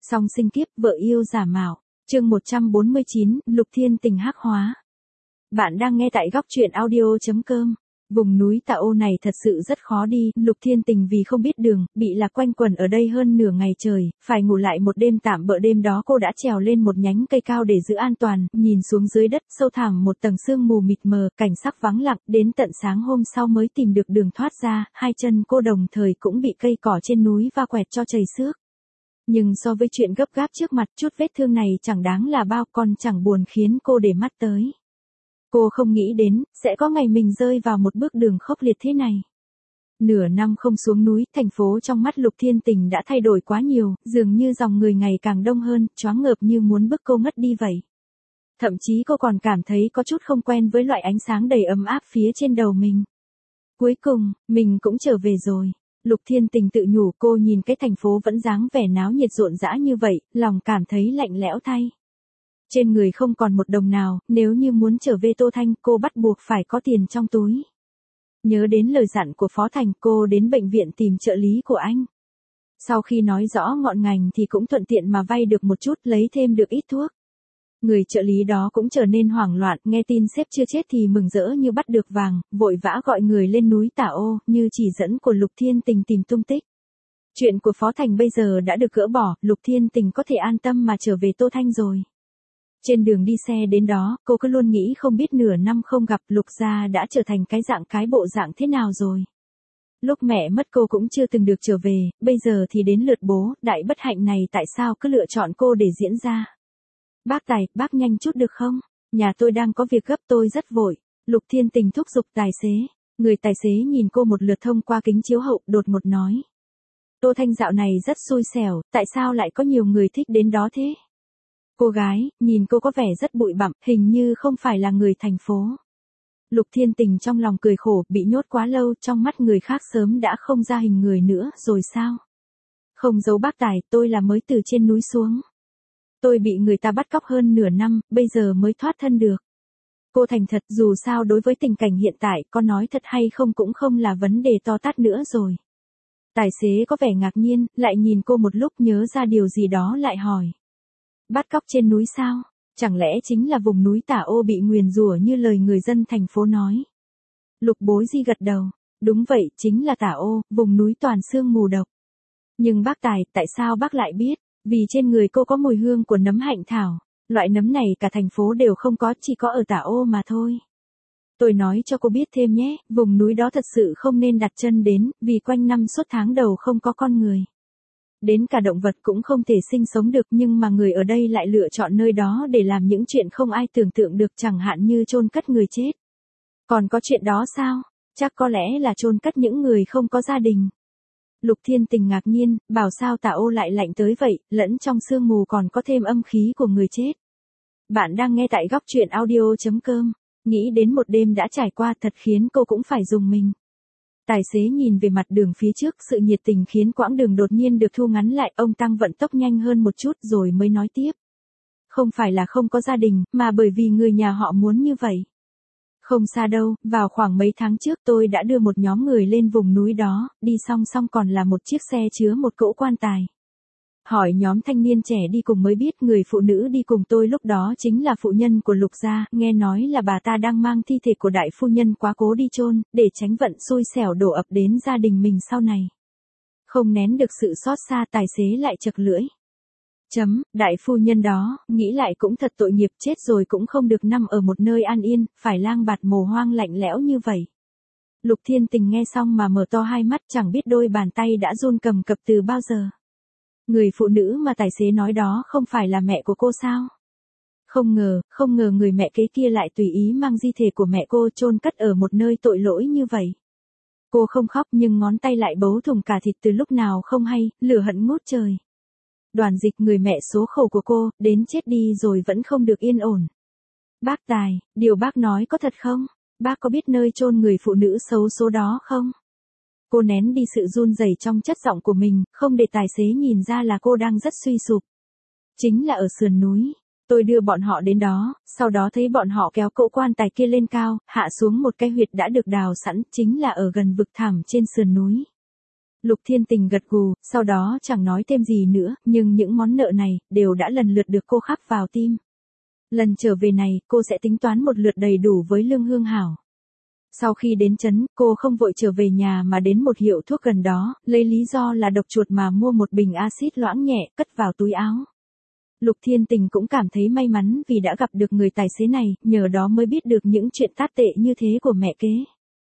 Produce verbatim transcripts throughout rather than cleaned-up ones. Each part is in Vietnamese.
Song sinh kiếp, vợ yêu giả mạo. Chương một trăm bốn mươi chín, Lục Thiên Tình hắc hóa. Bạn đang nghe tại góc truyện audio chấm com. Vùng núi Tà Ô này thật sự rất khó đi, Lục Thiên Tình vì không biết đường, bị lạc quanh quẩn ở đây hơn nửa ngày trời, phải ngủ lại một đêm tạm bợ. Đêm đó cô đã trèo lên một nhánh cây cao để giữ an toàn, nhìn xuống dưới đất sâu thẳm một tầng sương mù mịt mờ, cảnh sắc vắng lặng, đến tận sáng hôm sau mới tìm được đường thoát ra, hai chân cô đồng thời cũng bị cây cỏ trên núi va quẹt cho chảy xước. Nhưng so với chuyện gấp gáp trước mặt, chút vết thương này chẳng đáng là bao, còn chẳng buồn khiến cô để mắt tới. Cô không nghĩ đến, sẽ có ngày mình rơi vào một bước đường khốc liệt thế này. Nửa năm không xuống núi, thành phố trong mắt Lục Thiên Tình đã thay đổi quá nhiều, dường như dòng người ngày càng đông hơn, choáng ngợp như muốn bức cô ngất đi vậy. Thậm chí cô còn cảm thấy có chút không quen với loại ánh sáng đầy ấm áp phía trên đầu mình. Cuối cùng, mình cũng trở về rồi. Lục Thiên Tình tự nhủ. Cô nhìn cái thành phố vẫn dáng vẻ náo nhiệt rộn rã như vậy, lòng cảm thấy lạnh lẽo thay. Trên người không còn một đồng nào, nếu như muốn trở về Tô Thanh, cô bắt buộc phải có tiền trong túi. Nhớ đến lời dặn của Phó Thành, cô đến bệnh viện tìm trợ lý của anh. Sau khi nói rõ ngọn ngành thì cũng thuận tiện mà vay được một chút, lấy thêm được ít thuốc. Người trợ lý đó cũng trở nên hoảng loạn, nghe tin sếp chưa chết thì mừng rỡ như bắt được vàng, vội vã gọi người lên núi Tà Ô, như chỉ dẫn của Lục Thiên Tình tìm tung tích. Chuyện của Phó Thành bây giờ đã được gỡ bỏ, Lục Thiên Tình có thể an tâm mà trở về Tô Thanh rồi. Trên đường đi xe đến đó, cô cứ luôn nghĩ không biết nửa năm không gặp Lục gia đã trở thành cái dạng cái bộ dạng thế nào rồi. Lúc mẹ mất cô cũng chưa từng được trở về, bây giờ thì đến lượt bố, đại bất hạnh này tại sao cứ lựa chọn cô để diễn ra. Bác Tài, bác nhanh chút được không? Nhà tôi đang có việc gấp, tôi rất vội. Lục Thiên Tình thúc giục tài xế. Người tài xế nhìn cô một lượt thông qua kính chiếu hậu, đột ngột nói. Tô Thanh dạo này rất xui xẻo, tại sao lại có nhiều người thích đến đó thế? Cô gái, nhìn cô có vẻ rất bụi bặm, hình như không phải là người thành phố. Lục Thiên Tình trong lòng cười khổ, bị nhốt quá lâu, trong mắt người khác sớm đã không ra hình người nữa, rồi sao? Không giấu bác Tài, tôi là mới từ trên núi xuống. Tôi bị người ta bắt cóc hơn nửa năm, bây giờ mới thoát thân được. Cô thành thật, dù sao đối với tình cảnh hiện tại, có nói thật hay không cũng không là vấn đề to tát nữa rồi. Tài xế có vẻ ngạc nhiên, lại nhìn cô một lúc nhớ ra điều gì đó lại hỏi. Bắt cóc trên núi sao? Chẳng lẽ chính là vùng núi Tà Ô bị nguyền rủa như lời người dân thành phố nói? Lục Bối Di gật đầu. Đúng vậy, chính là Tà Ô, vùng núi toàn sương mù độc. Nhưng bác Tài, tại sao bác lại biết? Vì trên người cô có mùi hương của nấm hạnh thảo. Loại nấm này cả thành phố đều không có, chỉ có ở Tà Ô mà thôi. Tôi nói cho cô biết thêm nhé, vùng núi đó thật sự không nên đặt chân đến, vì quanh năm suốt tháng đầu không có con người. Đến cả động vật cũng không thể sinh sống được, nhưng mà người ở đây lại lựa chọn nơi đó để làm những chuyện không ai tưởng tượng được, chẳng hạn như chôn cất người chết. Còn có chuyện đó sao? Chắc có lẽ là chôn cất những người không có gia đình. Lục Thiên Tình ngạc nhiên, bảo sao Tà Ô lại lạnh tới vậy, lẫn trong sương mù còn có thêm âm khí của người chết. Bạn đang nghe tại góc truyện audio chấm com. Nghĩ đến một đêm đã trải qua thật khiến cô cũng phải rùng mình. Tài xế nhìn về mặt đường phía trước, sự nhiệt tình khiến quãng đường đột nhiên được thu ngắn lại, ông tăng vận tốc nhanh hơn một chút rồi mới nói tiếp. Không phải là không có gia đình, mà bởi vì người nhà họ muốn như vậy. Không xa đâu, vào khoảng mấy tháng trước tôi đã đưa một nhóm người lên vùng núi đó, đi song song còn là một chiếc xe chứa một cỗ quan tài. Hỏi nhóm thanh niên trẻ đi cùng mới biết người phụ nữ đi cùng tôi lúc đó chính là phụ nhân của Lục gia, nghe nói là bà ta đang mang thi thể của đại phu nhân quá cố đi chôn, để tránh vận xui xẻo đổ ập đến gia đình mình sau này. Không nén được sự xót xa, tài xế lại chật lưỡi. Chấm, đại phu nhân đó, nghĩ lại cũng thật tội nghiệp, chết rồi cũng không được nằm ở một nơi an yên, phải lang bạt mồ hoang lạnh lẽo như vậy. Lục Thiên Tình nghe xong mà mở to hai mắt, chẳng biết đôi bàn tay đã run cầm cập từ bao giờ. Người phụ nữ mà tài xế nói đó không phải là mẹ của cô sao? Không ngờ, không ngờ người mẹ kế kia lại tùy ý mang di thể của mẹ cô chôn cất ở một nơi tội lỗi như vậy. Cô không khóc nhưng ngón tay lại bấu thủng cả thịt từ lúc nào không hay, lửa hận ngút trời. Đoàn Dịch, người mẹ số khổ của cô, đến chết đi rồi vẫn không được yên ổn. Bác Tài, điều bác nói có thật không? Bác có biết nơi chôn người phụ nữ xấu số đó không? Cô nén đi sự run rẩy trong chất giọng của mình, không để tài xế nhìn ra là cô đang rất suy sụp. Chính là ở sườn núi. Tôi đưa bọn họ đến đó, sau đó thấy bọn họ kéo cỗ quan tài kia lên cao, hạ xuống một cái huyệt đã được đào sẵn, chính là ở gần vực thẳm trên sườn núi. Lục Thiên Tình gật gù, sau đó chẳng nói thêm gì nữa, nhưng những món nợ này, đều đã lần lượt được cô khắc vào tim. Lần trở về này, cô sẽ tính toán một lượt đầy đủ với Lương Hương Hảo. Sau khi đến trấn, cô không vội trở về nhà mà đến một hiệu thuốc gần đó, lấy lý do là độc chuột mà mua một bình axit loãng nhẹ, cất vào túi áo. Lục Thiên Tình cũng cảm thấy may mắn vì đã gặp được người tài xế này, nhờ đó mới biết được những chuyện tát tệ như thế của mẹ kế.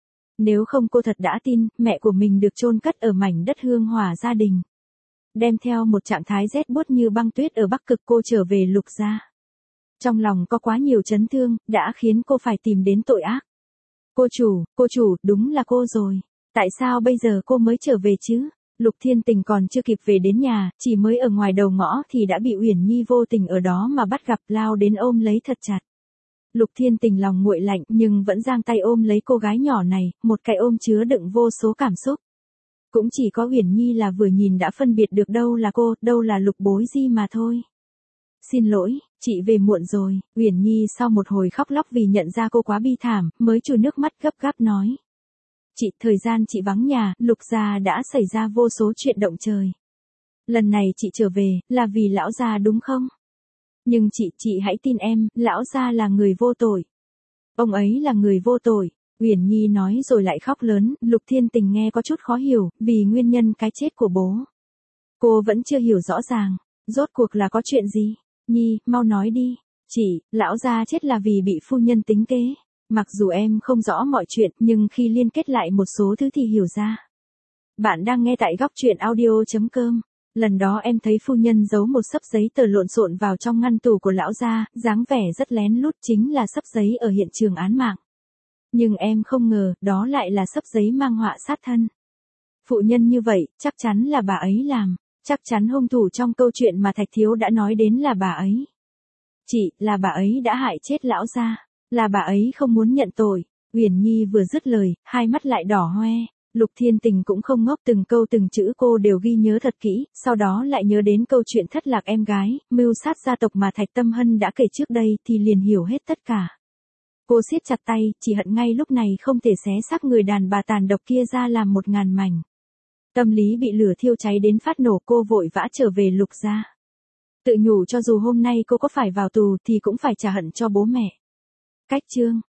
Nếu không cô thật đã tin, mẹ của mình được chôn cất ở mảnh đất hương hỏa gia đình. Đem theo một trạng thái rét buốt như băng tuyết ở Bắc Cực cô trở về Lục gia. Trong lòng có quá nhiều chấn thương, đã khiến cô phải tìm đến tội ác. Cô chủ, cô chủ, đúng là cô rồi. Tại sao bây giờ cô mới trở về chứ? Lục Thiên Tình còn chưa kịp về đến nhà, chỉ mới ở ngoài đầu ngõ thì đã bị Uyển Nhi vô tình ở đó mà bắt gặp, lao đến ôm lấy thật chặt. Lục Thiên Tình lòng nguội lạnh nhưng vẫn giang tay ôm lấy cô gái nhỏ này, một cái ôm chứa đựng vô số cảm xúc. Cũng chỉ có Uyển Nhi là vừa nhìn đã phân biệt được đâu là cô, đâu là Lục Bối Di mà thôi. Xin lỗi, chị về muộn rồi. Uyển Nhi sau một hồi khóc lóc vì nhận ra cô quá bi thảm, mới trùi nước mắt gấp gáp nói. Chị, thời gian chị vắng nhà, Lục gia đã xảy ra vô số chuyện động trời. Lần này chị trở về, là vì lão gia đúng không? Nhưng chị, chị hãy tin em, lão gia là người vô tội. Ông ấy là người vô tội. Uyển Nhi nói rồi lại khóc lớn, Lục Thiên Tình nghe có chút khó hiểu, vì nguyên nhân cái chết của bố. Cô vẫn chưa hiểu rõ ràng, rốt cuộc là có chuyện gì? Nhi, mau nói đi. Chị, lão gia chết là vì bị phu nhân tính kế. Mặc dù em không rõ mọi chuyện, nhưng khi liên kết lại một số thứ thì hiểu ra. Bạn đang nghe tại góc truyện audio chấm com. Lần đó em thấy phu nhân giấu một xấp giấy tờ lộn xộn vào trong ngăn tủ của lão gia, dáng vẻ rất lén lút, chính là xấp giấy ở hiện trường án mạng. Nhưng em không ngờ, đó lại là xấp giấy mang họa sát thân. Phụ nhân như vậy, chắc chắn là bà ấy làm. Chắc chắn hung thủ trong câu chuyện mà Thạch Thiếu đã nói đến là bà ấy. Chị, là bà ấy đã hại chết lão gia. Là bà ấy không muốn nhận tội. Uyển Nhi vừa dứt lời, hai mắt lại đỏ hoe. Lục Thiên Tình cũng không ngốc, từng câu từng chữ cô đều ghi nhớ thật kỹ, sau đó lại nhớ đến câu chuyện thất lạc em gái, mưu sát gia tộc mà Thạch Tâm Hân đã kể trước đây thì liền hiểu hết tất cả. Cô siết chặt tay, chỉ hận ngay lúc này không thể xé xác người đàn bà tàn độc kia ra làm một ngàn mảnh. Tâm lý bị lửa thiêu cháy đến phát nổ, cô vội vã trở về Lục gia. Tự nhủ cho dù hôm nay cô có phải vào tù thì cũng phải trả hận cho bố mẹ. Cách chương